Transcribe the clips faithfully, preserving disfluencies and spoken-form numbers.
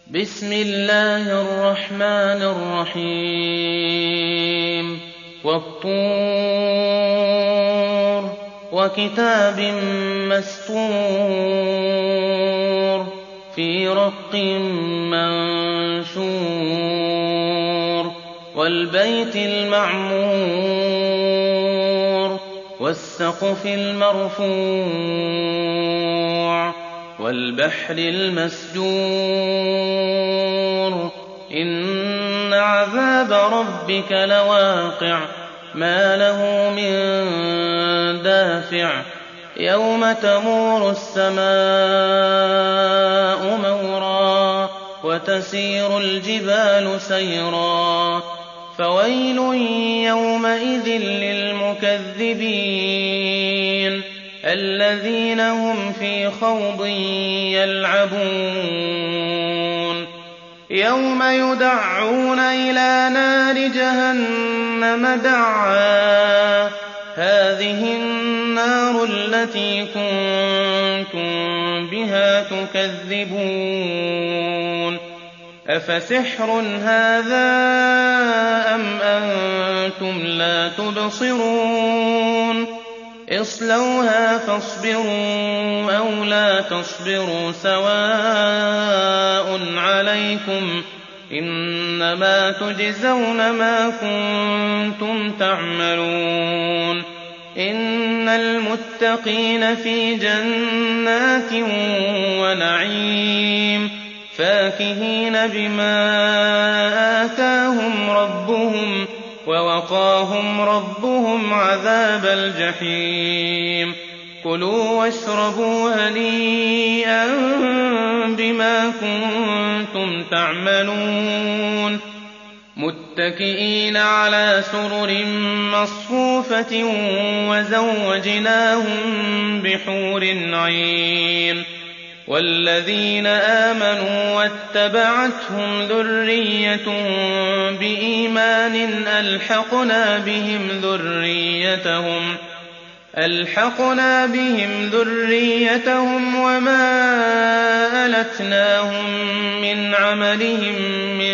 بسم الله الرحمن الرحيم والطور وكتاب مسطور في رق منشور والبيت المعمور والسقف المرفوع والبحر المسجور إن عذاب ربك لواقع ما له من دافع يوم تمور السماء مورا وتسير الجبال سيرا فويل يومئذ للمكذبين الذين هم في خوض يلعبون يوم يدعون إلى نار جهنم دعا هذه النار التي كنتم بها تكذبون أفسحر هذا أم أنتم لا تبصرون اصلوها فاصبروا أو لا تصبروا سواء عليكم إنما تجزون ما كنتم تعملون إن المتقين في جنات ونعيم فاكهين بما آتاهم ربهم ووقاهم ربهم عذاب الجحيم كلوا واشربوا هنيئا بما كنتم تعملون متكئين على سرر مصفوفة وزوجناهم بحور عين والذين آمنوا واتبعتهم ذريتهم بإيمان ألحقنا بهم ذريتهم ألحقنا بهم ذريتهم وما ألتناهم من عملهم من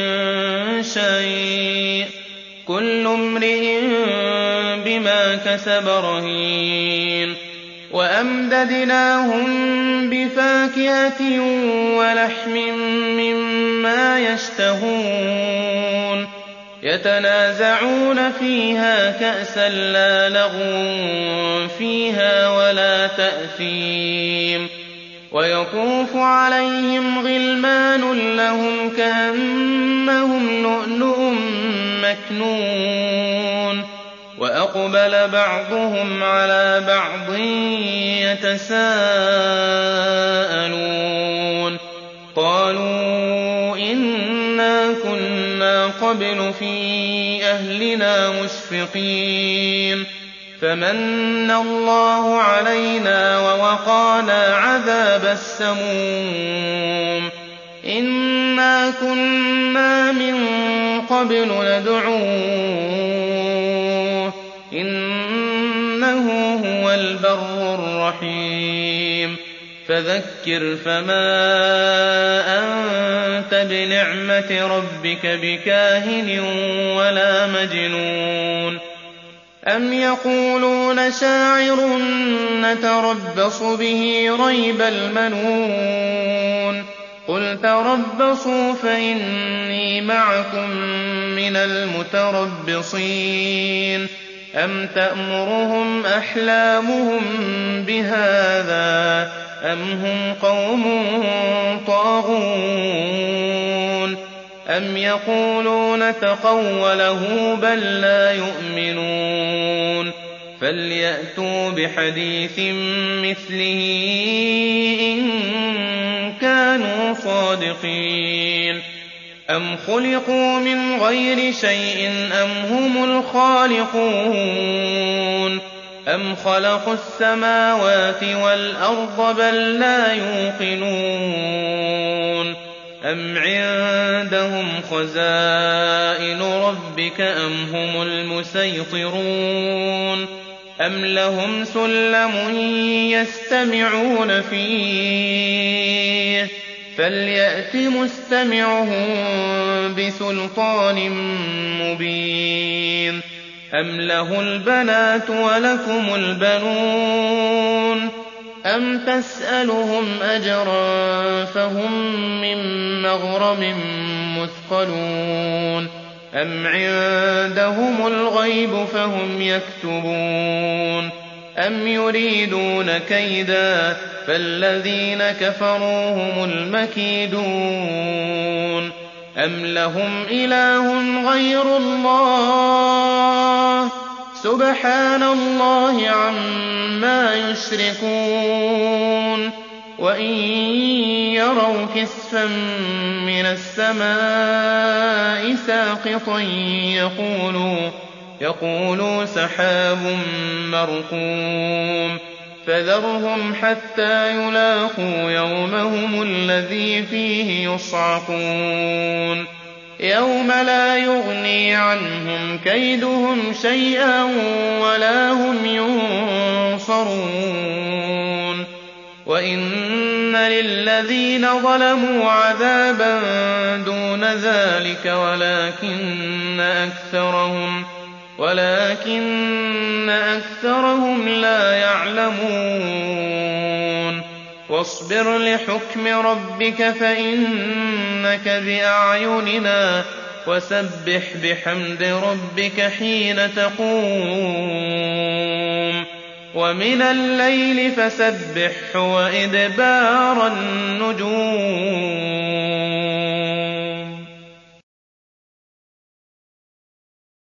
شيء كل امرئ بما كسب رهين وأمددناهم بفاكهة ولحم مما يشتهون يتنازعون فيها كأسا لا لغو فيها ولا تأثيم ويطوف عليهم غلمان لهم كأنهم لؤلؤ مكنون وأقبل بعضهم على بعض يتساءلون قالوا إنا كنا قبل في أهلنا مشفقين فمن الله علينا ووقانا عذاب السموم إنا كنا من قبل ندعوه إنه هو البر الرحيم فذكر فما أنت بنعمة ربك بكاهن ولا مجنون أم يقولون شاعر نتربص به ريب المنون قل تربصوا فإني معكم من المتربصين أم تأمرهم أحلامهم بهذا أم هم قوم طاغون أم يقولون تقوله بل لا يؤمنون فليأتوا بحديث مثله إن كانوا صادقين أم خلقوا من غير شيء أم هم الخالقون أم خلقوا السماوات والأرض بل لا يوقنون أم عندهم خزائن ربك أم هم المسيطرون أم لهم سلم يستمعون فيه فليأت مستمعهم بسلطان مبين أم له البنات ولكم البنون أم تسألهم أجرا فهم من مغرم مثقلون أم عندهم الغيب فهم يكتبون أم يريدون كيدا فالذين كفروا هم المكيدون أم لهم إله غير الله سبحان الله عما يشركون وإن يروا كسفا من السماء ساقطا يقولوا, يقولوا سحاب مرقوم فذرهم حتى يلاقوا يومهم الذي فيه يصعقون يوم لا يغني عنهم كيدهم شيئا ولا هم ينصرون وإن للذين ظلموا عذابا دون ذلك ولكن أكثرهم ولكن أكثرهم لا يعلمون واصبر لحكم ربك فإنك بأعيننا وسبح بحمد ربك حين تقوم ومن الليل فسبحه وإدبار النجوم